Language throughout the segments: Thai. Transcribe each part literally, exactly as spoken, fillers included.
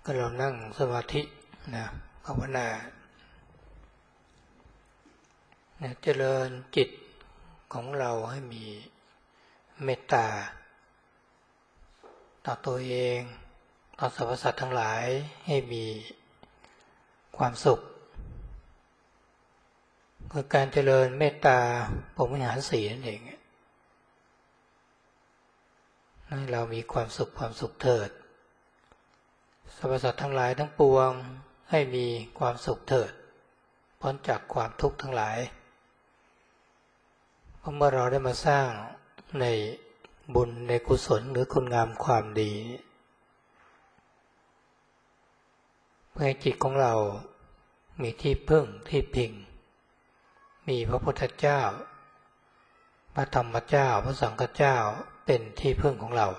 ก็เรานั่งสมาธินะภาวนาเนี่ยเจริญจิตของเราให้มีเมตตาต่อตัวเองต่อสรรพสัตว์ทั้งหลายให้มีความสุขคือการเจริญเมตตาพรหมวิหารสี่นั่นเองให้เรามีความสุขความสุขเถิดสรรพสัตว์ทั้งหลายทั้งปวงให้มีความสุขเถิดพ้นจากความทุกข์ทั้งหลายเพราะเมื่อเราได้มาสร้างในบุญในกุศลหรือคุณงามความดีเพื่อให้จิตของเรามีที่พึ่งที่พิงมีพระพุทธเจ้าพระธรรมเจ้าพระสังฆเจ้าเป็นที่พึ่งของเรา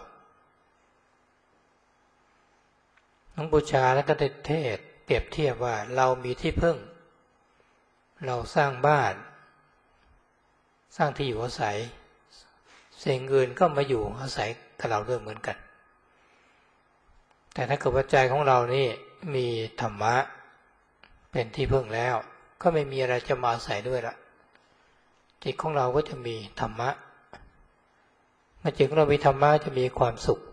ทั้งบูชาและก็ได้เทศเปรียบเทียบว่าเรามีที่พึ่งเราสร้างบ้านสร้างที่อยู่อาศัยสิ่งอื่นก็มาอยู่อาศัยกับเราด้วยเหมือนกันแต่ถ้าเกิดว่าใจของเรานี่มีธรรมะเป็นที่พึ่งแล้วก็ไม่มีอะไรจะมาอาศัยด้วยละจิตของเราก็จะมีธรรมะเมื่อจิตของเรามีธรรมะจะมีความสุข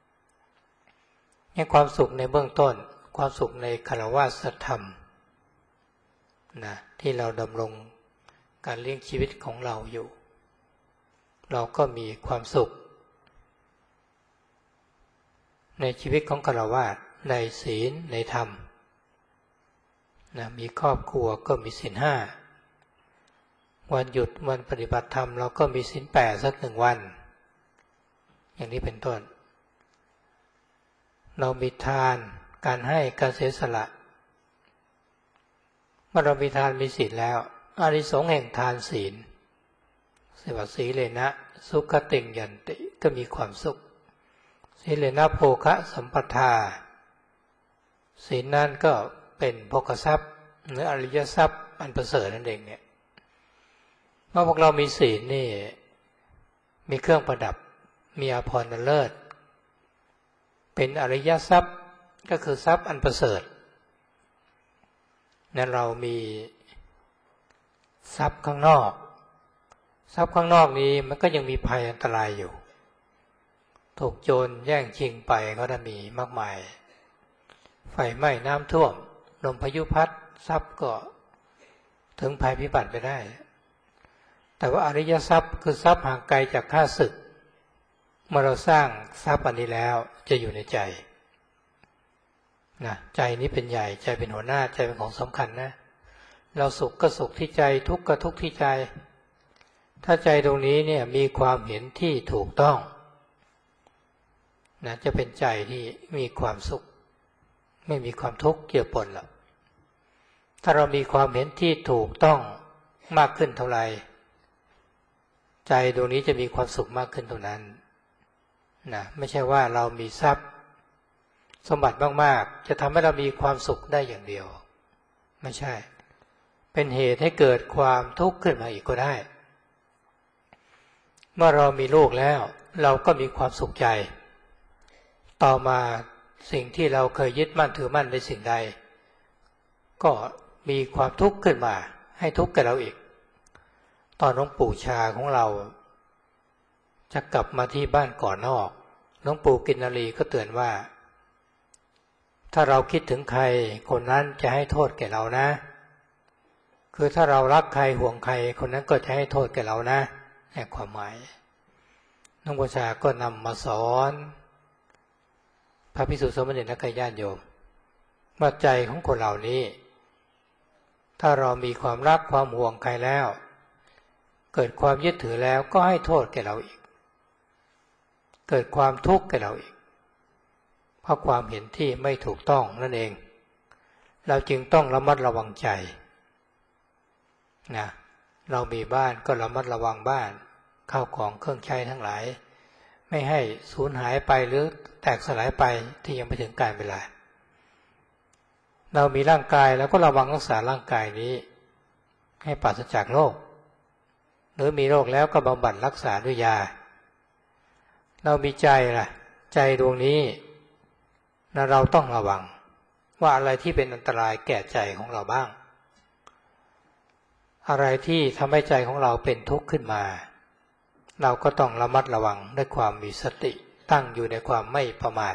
ให้ความสุขในเบื้องต้นความสุขในฆราวาสธรรมนะที่เราดำรงการเลี้ยงชีวิตของเราอยู่เราก็มีความสุขในชีวิตของฆราวาสในศีลในธรรมนะมีครอบครัวก็มีศีลห้าวันหยุดวันปฏิบัติธรรมเราก็มีศีลแปดสักหนึ่งวันอย่างนี้เป็นต้นเรามีทานการให้การเสียสละเมื่อเรามีทานมีศีลแล้วอานิสงส์แห่งทานศีลสวัสสีเลนะสุขติงยันติก็มีความสุขสีเลนะโภคะสัมปทาศีลนั่นก็เป็นโภคทรัพย์หรืออริยทรัพย์อันประเสริฐนั่นเองเนี่ยเมื่อพวกเรามีศีลนี่มีเครื่องประดับมีอาภรณ์เลิศเป็นอริยทรัพย์ก็คือทรัพย์อันประเสริฐนั้นเรามีทรัพย์ข้างนอกทรัพย์ข้างนอกนี้มันก็ยังมีภัยอันตรายอยู่ถูกโจรแย่งชิงไปก็จะมีมากมายไฟไหม้น้ำท่วมลมพายุพัดทรัพย์ก็ถึงภัยพิบัติไปได้แต่ว่าอริยทรัพย์คือทรัพย์ห่างไกลจากข้าศึกเมื่อเราสร้างทรัพย์อันนี้แล้วจะอยู่ในใจนะใจนี้เป็นใหญ่ใจเป็นหัวหน้าใจเป็นของสำคัญนะเราสุขก็สุขที่ใจทุกข์ก็ทุกข์ที่ใจถ้าใจตรงนี้เนี่ยมีความเห็นที่ถูกต้องนะจะเป็นใจที่มีความสุขไม่มีความทุกข์เกี่ยวปนหรอกถ้าเรามีความเห็นที่ถูกต้องมากขึ้นเท่าไหร่ใจดวงนี้จะมีความสุขมากขึ้นเท่านั้นนะไม่ใช่ว่าเรามีทรัพย์สมบัติมากๆจะทำให้เรามีความสุขได้อย่างเดียวไม่ใช่เป็นเหตุให้เกิดความทุกข์ขึ้นมาอีกก็ได้เมื่อเรามีลูกแล้วเราก็มีความสุขใจต่อมาสิ่งที่เราเคยยึดมั่นถือมั่นในสิ่งใดก็มีความทุกข์ขึ้นมาให้ทุกข์กับเราอีกตอนหลวงปู่ชาของเราจะกลับมาที่บ้านก่อนนอกหลวงปู่กินนารีก็เตือนว่าถ้าเราคิดถึงใครคนนั้นจะให้โทษแก่เรานะคือถ้าเรารักใครห่วงใครคนนั้นก็จะให้โทษแก่เรานะในความหมายหลวงปู่ชาก็นำมาสอนพระภิกษุสามเณรและญาติโยมว่าใจของคนเหล่านี้ถ้าเรามีความรักความห่วงใครแล้วเกิดความยึดถือแล้วก็ให้โทษแก่เราอีกเกิดความทุกข์แก่เราอีกเพราะความเห็นที่ไม่ถูกต้องนั่นเองเราจึงต้องระมัดระวังใจนะเรามีบ้านก็ระมัดระวังบ้านข้าวของเครื่องใช้ทั้งหลายไม่ให้สูญหายไปหรือแตกสลายไปที่ยังไม่ถึงกาลเวลาเรามีร่างกายแล้วก็ระวังรักษาร่างกายนี้ให้ปราศจากโรคหรือมีโรคแล้วก็บำบัดรักษาด้วยยาเรามีใจล่ะใจดวงนี้นะเราต้องระวังว่าอะไรที่เป็นอันตรายแก่ใจของเราบ้างอะไรที่ทำให้ใจของเราเป็นทุกข์ขึ้นมาเราก็ต้องระมัดระวังด้วยความมีสติตั้งอยู่ในความไม่ประมาท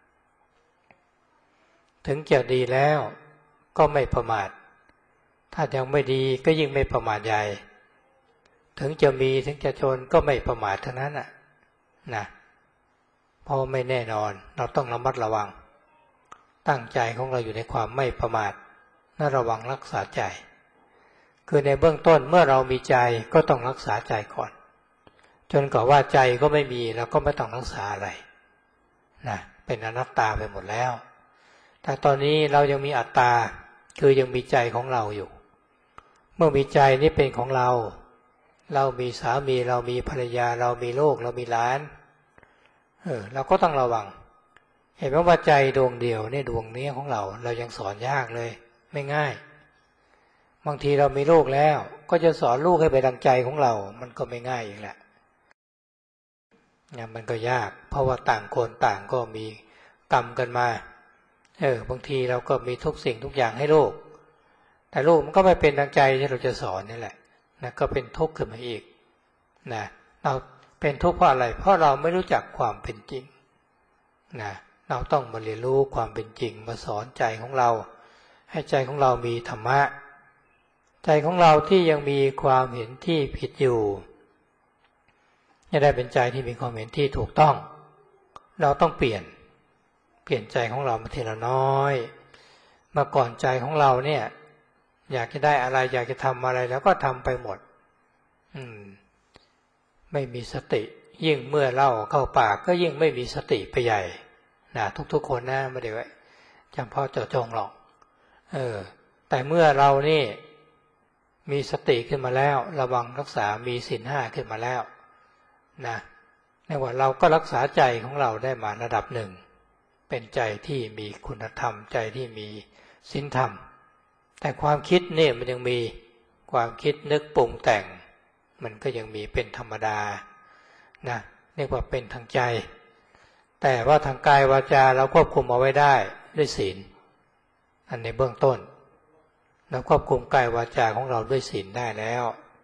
ถึงจะดีแล้วก็ไม่ประมาทถ้ายังไม่ดีก็ยิ่งไม่ประมาทใหญ่ถึงจะมีถึงจะชนก็ไม่ประมาททั้งนั้นน่ะนะเพราะไม่แน่นอนเราต้องระมัดระวังตั้งใจของเราอยู่ในความไม่ประมาทและระวังรักษาใจคือในเบื้องต้นเมื่อเรามีใจก็ต้องรักษาใจก่อนจนกว่าว่าใจก็ไม่มีเราก็ไม่ต้องรักษาอะไรนะเป็นอนัตตาไปหมดแล้วแต่ตอนนี้เรายังมีอัตตาคือยังมีใจของเราอยู่เมื่อมีใจนี่เป็นของเราเรามีสามีเรามีภรรยาเรามีลูกเรามีหลานเออเราก็ต้องระวังเห็นไหมว่าใจดวงเดียวเนี่ยดวงนี้ของเราเรายังสอนยากเลยไม่ง่ายบางทีเรามีลูกแล้วก็จะสอนลูกให้ไปดังใจของเรามันก็ไม่ง่ายอีกแหละเนี่ยมันก็ยากเพราะว่าต่างคนต่างก็มีกรรมกันมาเออบางทีเราก็มีทุกสิ่งทุกอย่างให้ลูกแต่ลูกมันก็ไม่เป็นดังใจที่เราจะสอนนี่แหละนะก็เป็นทุกข์ขึ้นมาอีกนะเราเป็นทุกข์เพราะอะไรเพราะเราไม่รู้จักความเป็นจริงนะเราต้องมาเรียนรู้ความเป็นจริงมาสอนใจของเราให้ใจของเรามีธรรมะใจของเราที่ยังมีความเห็นที่ผิดอยู่จะได้เป็นใจที่มีความเห็นที่ถูกต้องเราต้องเปลี่ยนเปลี่ยนใจของเรามาทีละน้อยเมื่อก่อนใจของเราเนี่ยอยากจะได้อะไรอยากจะทำอะไรแล้วก็ทำไปหมดอืมไม่มีสติยิ่งเมื่อเล่าเข้าปากก็ยิ่งไม่มีสติไปใหญ่นะทุกๆคนนะไม่ได้ไว้จำเพาะเจาะจงหรอกเออแต่เมื่อเรานี่มีสติขึ้นมาแล้วระวังรักษามีศีลห้าขึ้นมาแล้วนะในว่าเราก็รักษาใจของเราได้มาระดับหนึ่งเป็นใจที่มีคุณธรรมใจที่มีศีลธรรมแต่ความคิดเนี่ยมันยังมีความคิดนึกปรุงแต่งมันก็ยังมีเป็นธรรมดานะเรียกว่าเป็นทางใจแต่ว่าทางกายวาจาเราควบคุมเอาไว้ได้ด้วยศีลอันในเบื้องต้นเราควบคุมกายวาจาของเราด้วยศีลได้แล้ว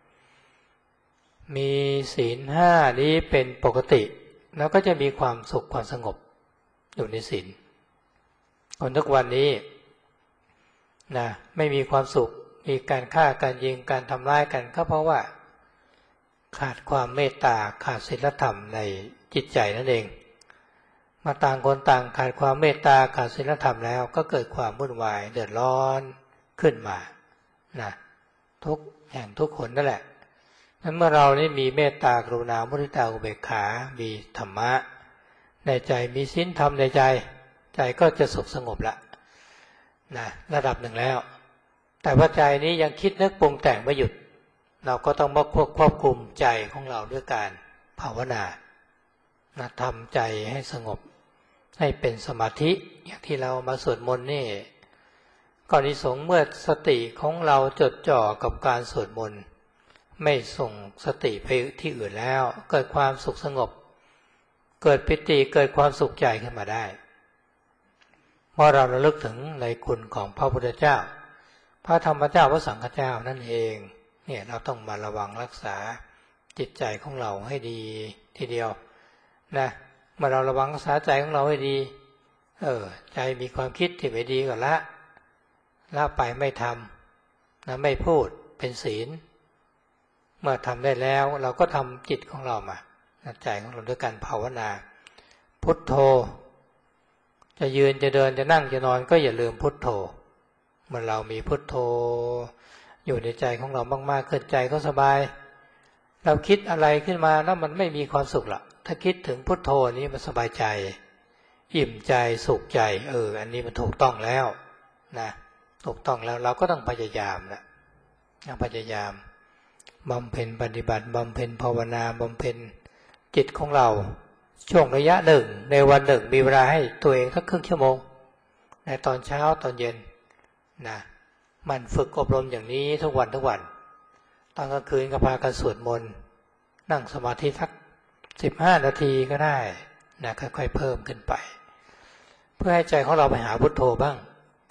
มีศีลห้านี้เป็นปกติแล้วก็จะมีความสุขความสงบอยู่ในศีลคนทุกวันนี้นะไม่มีความสุขมีการฆ่าการยิงการทำร้ายกันก็เพราะว่าขาดความเมตตาขาดศีลธรรมในจิตใจนั่นเองมาต่างคนต่างขาดความเมตตาขาดศีลธรรมแล้วก็เกิดความวุ่นวายเดือดร้อนขึ้นมานะทุกแห่งทุกคนนั่นแหละนั้นเมื่อเรานี่มีเมตตากรุณามุทิตาอุเบกขามีธรรมะในใจมีศีลธรรมในใจใจก็จะสุขสงบละนะระดับหนึ่งแล้วแต่ว่าใจนี้ยังคิดนึกปรุงแต่งไม่หยุดเราก็ต้องมาควบควบคุมใจของเราด้วยการภาวนานะทำใจให้สงบให้เป็นสมาธิอย่างที่เรามาสวดมนต์นี่ก่อนที่สงเมื่อสติของเราจดจ่อกับการสวดมนต์ไม่ส่งสติไปที่อื่นแล้วเกิดความสุขสงบเกิดปิติเกิดความสุขใจขึ้นมาได้เพราะเราระลึกถึงในคุณของพระพุทธเจ้าพระธรรมเจ้าพระสังฆเจ้านั่นเองเนี่ยเราต้องมาระวังรักษาจิตใจของเราให้ดีทีเดียวนะเมื่อเราระวังรักษาใจของเราให้ดีเออใจมีความคิดที่ไม่ดีก็ละละไปไม่ทำนะไม่พูดเป็นศีลเมื่อทำได้แล้วเราก็ทำจิตของเรามาใจของเราด้วยการภาวนาพุทโธจะยืนจะเดินจะนั่งจะนอนก็อย่าลืมพุทโธเมื่อเรามีพุทโธอยู่ในใจของเรามากๆขึ้นใจก็สบายเราคิดอะไรขึ้นมาแล้วมันไม่มีความสุขหรอกถ้าคิดถึงพุทโธนี้มันสบายใจอิ่มใจสุขใจเอออันนี้มันถูกต้องแล้วนะถูกต้องแล้วเราก็ต้องพยายามนะพยายามบำเพ็ญปฏิบัติบำเพ็ญภาวนาบำเพ็ญจิตของเราช่วงระยะหนึ่งในวันหนึ่งมีเวลาให้ตัวเองสักครึ่งชั่วโมงในตอนเช้าตอนเย็นนะมันฝึกอบรมอย่างนี้ทุกวันทุกวันตอนกลางคืนก็พากันสวดมนต์นั่งสมาธิสักสิบห้านาทีก็ได้นะค่อยๆเพิ่มขึ้นไปเพื่อให้ใจของเราไปหาพุทโธบ้าง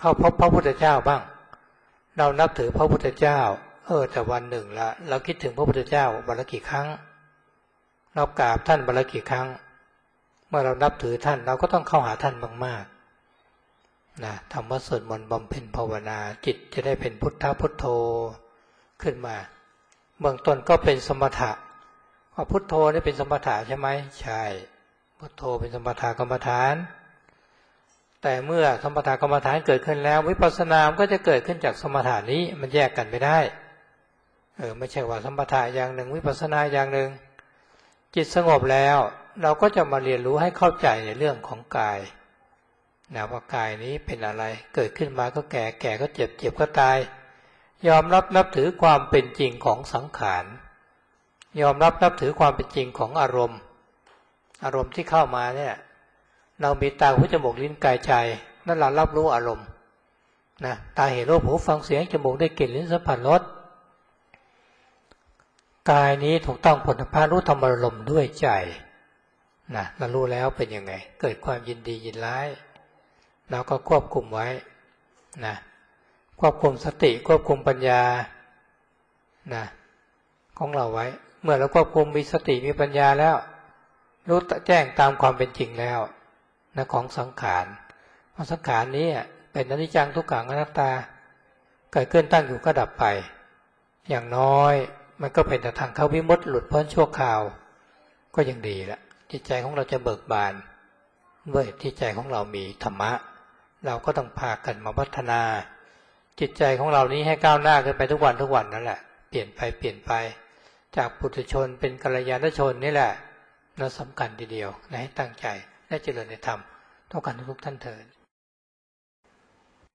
เข้าพบพระพุทธเจ้าบ้างเรานับถือพระพุทธเจ้าเออแต่วันหนึ่งละเราคิดถึงพระพุทธเจ้าวันละกี่ครั้งเรากราบท่านวันละกี่ครั้งเมื่อเรานับถือท่านเราก็ต้องเข้าหาท่านมากๆนะทำวัดสวดมนต์บำเพ็ญภาวนาจิตจะได้เป็นพุทธพุทโธขึ้นมาเบื้องต้นก็เป็นสมถะว่าพุทโธนี่เป็นสมถะใช่ไหมใช่พุทโธเป็นสมถะกรรมฐานแต่เมื่อสมถะกรรมฐานเกิดขึ้นแล้ววิปัสสนาก็จะเกิดขึ้นจากสมถะนี้มันแยกกันไม่ได้เออไม่ใช่ว่าสมถะอย่างหนึ่งวิปัสสนาอย่างหนึ่งจิตสงบแล้วเราก็จะมาเรียนรู้ให้เข้าใจในเรื่องของกายนะว่ากายนี้เป็นอะไรเกิดขึ้นมาก็แก่แก่ก็เจ็บเจ็บก็ตายยอมรับนับถือความเป็นจริงของสังขารยอมรับนับถือความเป็นจริงของอารมณ์อารมณ์ที่เข้ามาเนี่ยเรามีตาหูจมูกลิ้นกายใจนั่นเรารับรู้อารมณ์นะตาเห็นรูปหูฟังเสียงจมูกได้กลิ่นลิ้นสัมผัสรสกายนี้ถูกต้องผลพารู้ธรรมอารมณ์ด้วยใจนะเรารู้แล้วเป็นยังไงเกิดความยินดียินร้ายเราก็ควบคุมไว้นะควบคุมสติควบคุมปัญญานะของเราไว้เมื่อเราควบคุมมีสติมีปัญญาแล้วรู้แจ้งตามความเป็นจริงแล้วนะของสังขารเพราะสังขารนี้เป็นอนิจจังทุกขังอนัตตาเกิดขึ้นตั้งอยู่ก็ดับไปอย่างน้อยมันก็เป็นแต่ทางเข้าวิมุตติหลุดพ้นชั่วคราวก็ยังดีละจิตใจของเราจะเบิกบานเมื่อที่ใจของเรามีธรรมะเราก็ต้องพากันมาพัฒนาจิตใจของเรานี้ให้ก้าวหน้าขึ้นไปทุกวันทุกวันนั่นแหละเปลี่ยนไปเปลี่ยนไปจากปุถุชนเป็นกัลยาณชนนี่แหละน่าสำคัญทีเดียวนะให้ตั้งใจและเจริญในธรรมเท่ากันทุกท่านเถิด